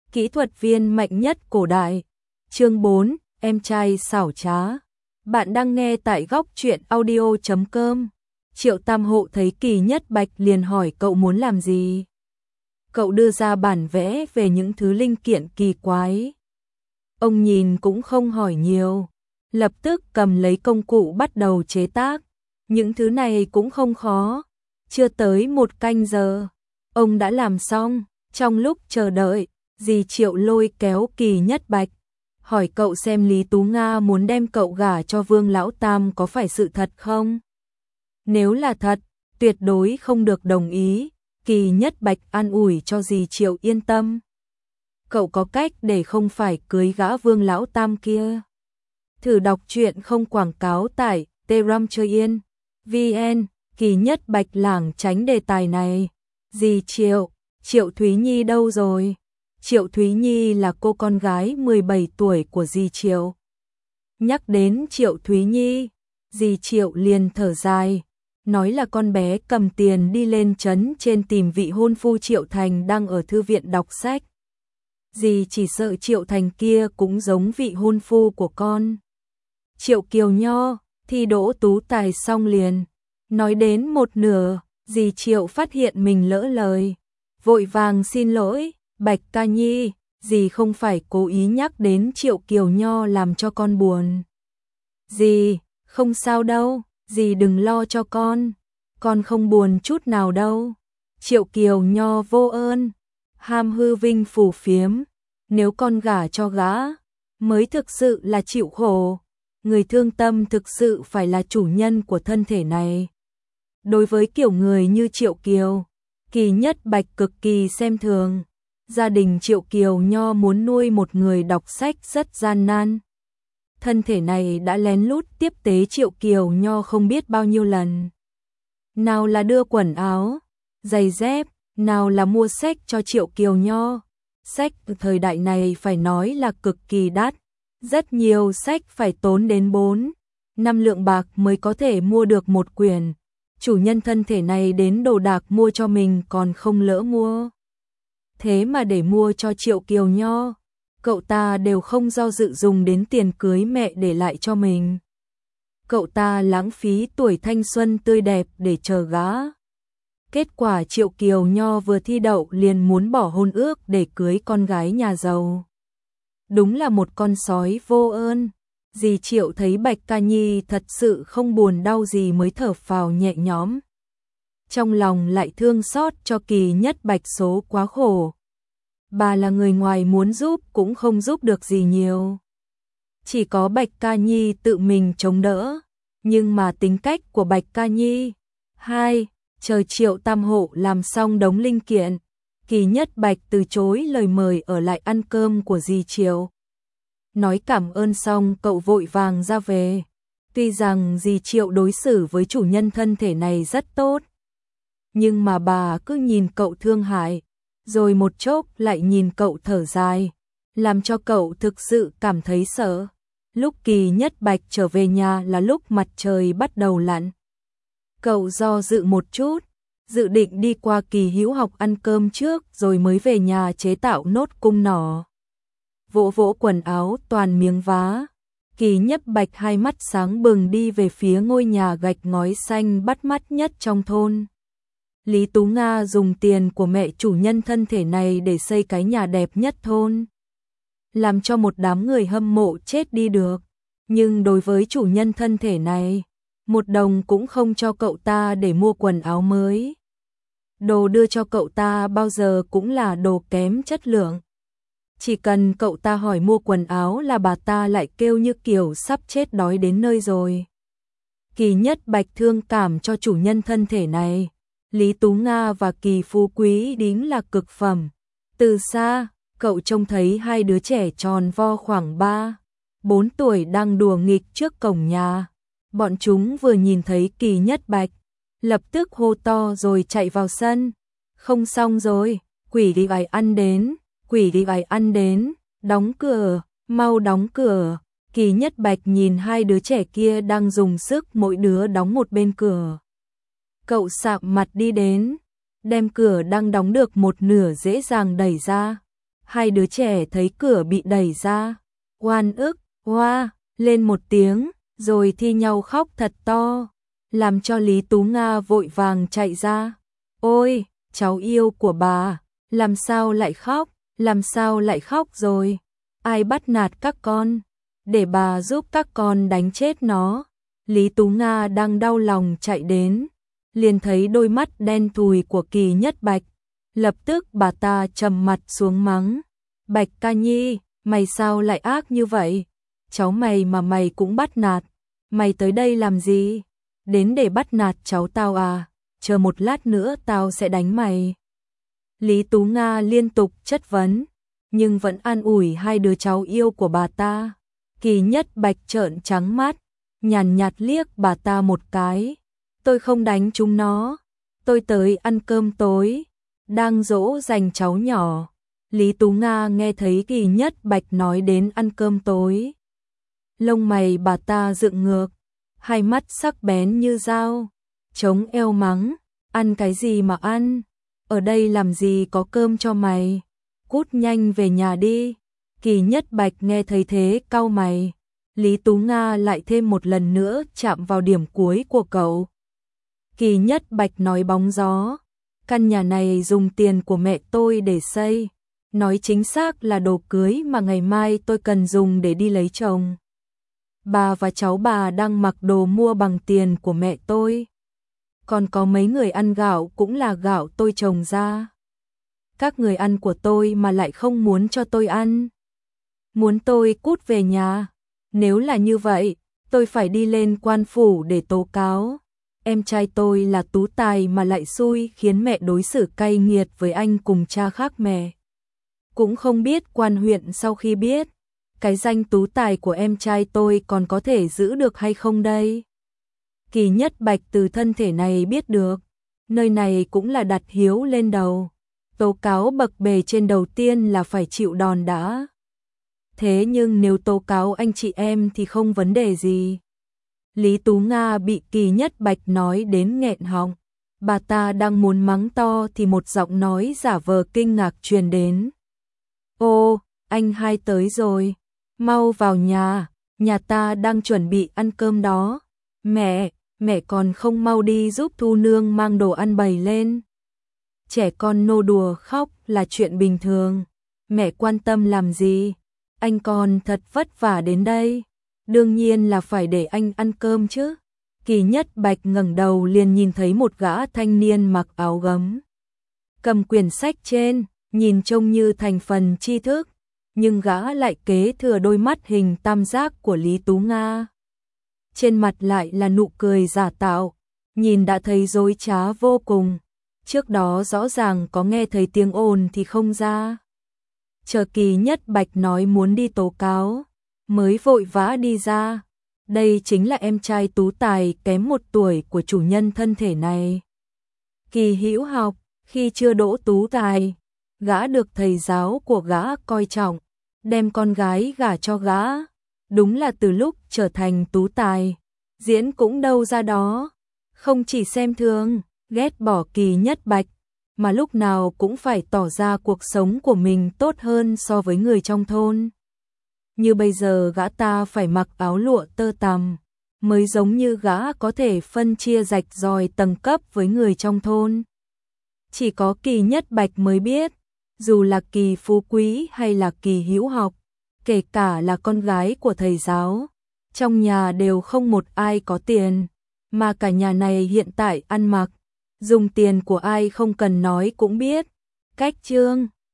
kỹ thuật viên mạnh nhất cổ đại. Chương 4, em trai xảo trá. Bạn đang nghe tại góc truyện audio.com. Triệu Tam Hộ thấy Kỳ Nhất Bạch liền hỏi cậu muốn làm gì. Cậu đưa ra bản vẽ về những thứ linh kiện kỳ quái. Ông nhìn cũng không hỏi nhiều, lập tức cầm lấy công cụ bắt đầu chế tác. Những thứ này cũng không khó, chưa tới 1 canh giờ, ông đã làm xong. Trong lúc chờ đợi, dì Triệu lôi kéo Kỳ Nhất Bạch, hỏi cậu xem Lý Tú Nga muốn đem cậu gả cho Vương Lão Tam có phải sự thật không? Nếu là thật, tuyệt đối không được đồng ý. Kỳ Nhất Bạch an ủi cho dì Triệu yên tâm. Cậu có cách để không phải cưới gã Vương Lão Tam kia. Thử đọc truyện không quảng cáo tại Telegram.vn. Kỳ Nhất Bạch lảng tránh đề tài này. Dì Triệu, Triệu Thúy Nhi đâu rồi? Triệu Thúy Nhi là cô con gái 17 tuổi của dì Triệu. Nhắc đến Triệu Thúy Nhi, dì Triệu liền thở dài, nói là con bé cầm tiền đi lên trấn trên tìm vị hôn phu Triệu Thành đang ở thư viện đọc sách. Dì chỉ sợ Triệu Thành kia cũng giống vị hôn phu của con. Triệu Kiều Nho thi đỗ tú tài xong liền. Nói đến một nửa, dì Triệu phát hiện mình lỡ lời, vội vàng xin lỗi. Bạch ca nhi, dì không phải cố ý nhắc đến Triệu Kiều Nho làm cho con buồn. Dì, không sao đâu, dì đừng lo cho con không buồn chút nào đâu. Triệu Kiều Nho vô ơn, ham hư vinh phù phiếm, nếu con gả cho gã, mới thực sự là chịu khổ. Người thương tâm thực sự phải là chủ nhân của thân thể này. Đối với kiểu người như Triệu Kiều, Kỳ Nhất Bạch cực kỳ xem thường. Gia đình Triệu Kiều Nho muốn nuôi một người đọc sách rất gian nan. Thân thể này đã lén lút tiếp tế Triệu Kiều Nho không biết bao nhiêu lần. Nào là đưa quần áo, giày dép, nào là mua sách cho Triệu Kiều Nho. Sách thời đại này phải nói là cực kỳ đắt. Rất nhiều sách phải tốn đến 4-5 lượng bạc mới có thể mua được một quyển. Chủ nhân thân thể này đến đồ đạc mua cho mình còn không lỡ mua. Thế mà để mua cho Triệu Kiều Nho, cậu ta đều không do dự dùng đến tiền cưới mẹ để lại cho mình. Cậu ta lãng phí tuổi thanh xuân tươi đẹp để chờ gã. Kết quả Triệu Kiều Nho vừa thi đậu liền muốn bỏ hôn ước để cưới con gái nhà giàu. Đúng là một con sói vô ơn. Dì Triệu thấy Bạch ca nhi thật sự không buồn đau gì mới thở phào nhẹ nhõm. Trong lòng lại thương xót cho Kỳ Nhất Bạch số quá khổ. Bà là người ngoài muốn giúp cũng không giúp được gì nhiều. Chỉ có Bạch ca nhi tự mình chống đỡ. Nhưng mà tính cách của Bạch ca nhi. Chờ Triệu Tam Hộ làm xong đống linh kiện, Kỳ Nhất Bạch từ chối lời mời ở lại ăn cơm của dì Triệu. Nói cảm ơn xong cậu vội vàng ra về. Tuy rằng dì Triệu đối xử với chủ nhân thân thể này rất tốt, nhưng mà bà cứ nhìn cậu thương hại, rồi một chốc lại nhìn cậu thở dài, làm cho cậu thực sự cảm thấy sợ. Lúc Kỳ Nhất Bạch trở về nhà là lúc mặt trời bắt đầu lặn. Cậu do dự một chút, dự định đi qua Kỳ Hữu học ăn cơm trước rồi mới về nhà chế tạo nốt cung nỏ. Vỗ vỗ quần áo toàn miếng vá, Kỳ Nhất Bạch hai mắt sáng bừng đi về phía ngôi nhà gạch ngói xanh bắt mắt nhất trong thôn. Lý Tú Nga dùng tiền của mẹ chủ nhân thân thể này để xây cái nhà đẹp nhất thôn, làm cho một đám người hâm mộ chết đi được. Nhưng đối với chủ nhân thân thể này, 1 đồng cũng không cho cậu ta để mua quần áo mới. Đồ đưa cho cậu ta bao giờ cũng là đồ kém chất lượng. Chỉ cần cậu ta hỏi mua quần áo là bà ta lại kêu như kiểu sắp chết đói đến nơi rồi. Kỳ Nhất Bạch thương cảm cho chủ nhân thân thể này. Lý Tú Nga và Kỳ Phú Quý đính là cực phẩm. Từ xa, cậu trông thấy 2 đứa trẻ tròn vo khoảng 3-4 tuổi đang đùa nghịch trước cổng nhà. Bọn chúng vừa nhìn thấy Kỳ Nhất Bạch, lập tức hô to rồi chạy vào sân. Không xong rồi, quỷ đi vài ăn đến, quỷ đi vài ăn đến, đóng cửa, mau đóng cửa. Kỳ Nhất Bạch nhìn 2 đứa trẻ kia đang dùng sức mỗi đứa đóng một bên cửa. Cậu sạm mặt đi đến, đem cửa đang đóng được một nửa dễ dàng đẩy ra. Hai đứa trẻ thấy cửa bị đẩy ra, oan ức, hoa, lên một tiếng, rồi thi nhau khóc thật to, làm cho Lý Tú Nga vội vàng chạy ra. Ôi, cháu yêu của bà, làm sao lại khóc rồi? Ai bắt nạt các con? Để bà giúp các con đánh chết nó. Lý Tú Nga đang đau lòng chạy đến, liền thấy đôi mắt đen thùi của Kỳ Nhất Bạch. Lập tức bà ta trầm mặt xuống mắng. Bạch ca nhi, mày sao lại ác như vậy? Cháu mày mà mày cũng bắt nạt. Mày tới đây làm gì? Đến để bắt nạt cháu tao à? Chờ một lát nữa tao sẽ đánh mày. Lý Tú Nga liên tục chất vấn, nhưng vẫn an ủi hai đứa cháu yêu của bà ta. Kỳ Nhất Bạch trợn trắng mắt, nhàn nhạt liếc bà ta một cái. Tôi không đánh chúng nó, tôi tới ăn cơm tối, đang dỗ dành cháu nhỏ. Lý Tú Nga nghe thấy Kỳ Nhất Bạch nói đến ăn cơm tối. Lông mày bà ta dựng ngược, hai mắt sắc bén như dao, chống eo mắng, ăn cái gì mà ăn, ở đây làm gì có cơm cho mày, cút nhanh về nhà đi. Kỳ Nhất Bạch nghe thấy thế cau mày, Lý Tú Nga lại thêm một lần nữa chạm vào điểm cuối của cậu. Kỳ Nhất Bạch nói bóng gió, căn nhà này dùng tiền của mẹ tôi để xây, nói chính xác là đồ cưới mà ngày mai tôi cần dùng để đi lấy chồng. Bà và cháu bà đang mặc đồ mua bằng tiền của mẹ tôi. Còn có mấy người ăn gạo cũng là gạo tôi trồng ra. Các người ăn của tôi mà lại không muốn cho tôi ăn. Muốn tôi cút về nhà. Nếu là như vậy, tôi phải đi lên quan phủ để tố cáo. Em trai tôi là tú tài mà lại xui khiến mẹ đối xử cay nghiệt với anh cùng cha khác mẹ. Cũng không biết quan huyện sau khi biết, cái danh tú tài của em trai tôi còn có thể giữ được hay không đây? Kỳ Nhất Bạch từ thân thể này biết được, nơi này cũng là đặt hiếu lên đầu. Tố cáo bậc bề trên đầu tiên là phải chịu đòn đã. Thế nhưng nếu tố cáo anh chị em thì không vấn đề gì. Lý Tú Nga bị Kỳ Nhất Bạch nói đến nghẹn họng. Bà ta đang muốn mắng to thì một giọng nói giả vờ kinh ngạc truyền đến. Ô, anh hai tới rồi. Mau vào nhà ta đang chuẩn bị ăn cơm đó. Mẹ còn không mau đi giúp Thu Nương mang đồ ăn bày lên. Trẻ con nô đùa khóc là chuyện bình thường. Mẹ quan tâm làm gì? Anh còn thật vất vả đến đây. Đương nhiên là phải để anh ăn cơm chứ. Kỳ Nhất Bạch ngẩng đầu liền nhìn thấy một gã thanh niên mặc áo gấm, cầm quyển sách trên, nhìn trông như thành phần tri thức, nhưng gã lại kế thừa đôi mắt hình tam giác của Lý Tú Nga. Trên mặt lại là nụ cười giả tạo, nhìn đã thấy dối trá vô cùng. Trước đó rõ ràng có nghe thấy tiếng ồn thì không ra. Chờ Kỳ Nhất Bạch nói muốn đi tố cáo, mới vội vã đi ra. Đây chính là em trai tú tài kém 1 tuổi của chủ nhân thân thể này. Kỳ Hữu Học, khi chưa đỗ tú tài, gã được thầy giáo của gã coi trọng, đem con gái gả cho gã. Đúng là từ lúc trở thành tú tài, diễn cũng đâu ra đó. Không chỉ xem thường, ghét bỏ Kỳ Nhất Bạch, mà lúc nào cũng phải tỏ ra cuộc sống của mình tốt hơn so với người trong thôn. Như bây giờ gã ta phải mặc áo lụa tơ tằm, mới giống như gã có thể phân chia rạch ròi tầng cấp với người trong thôn. Chỉ có Kỳ Nhất Bạch mới biết, dù là Kỳ Phú Quý hay là Kỳ Hữu Học, kể cả là con gái của thầy giáo, trong nhà đều không một ai có tiền, mà cả nhà này hiện tại ăn mặc, dùng tiền của ai không cần nói cũng biết. Cách chương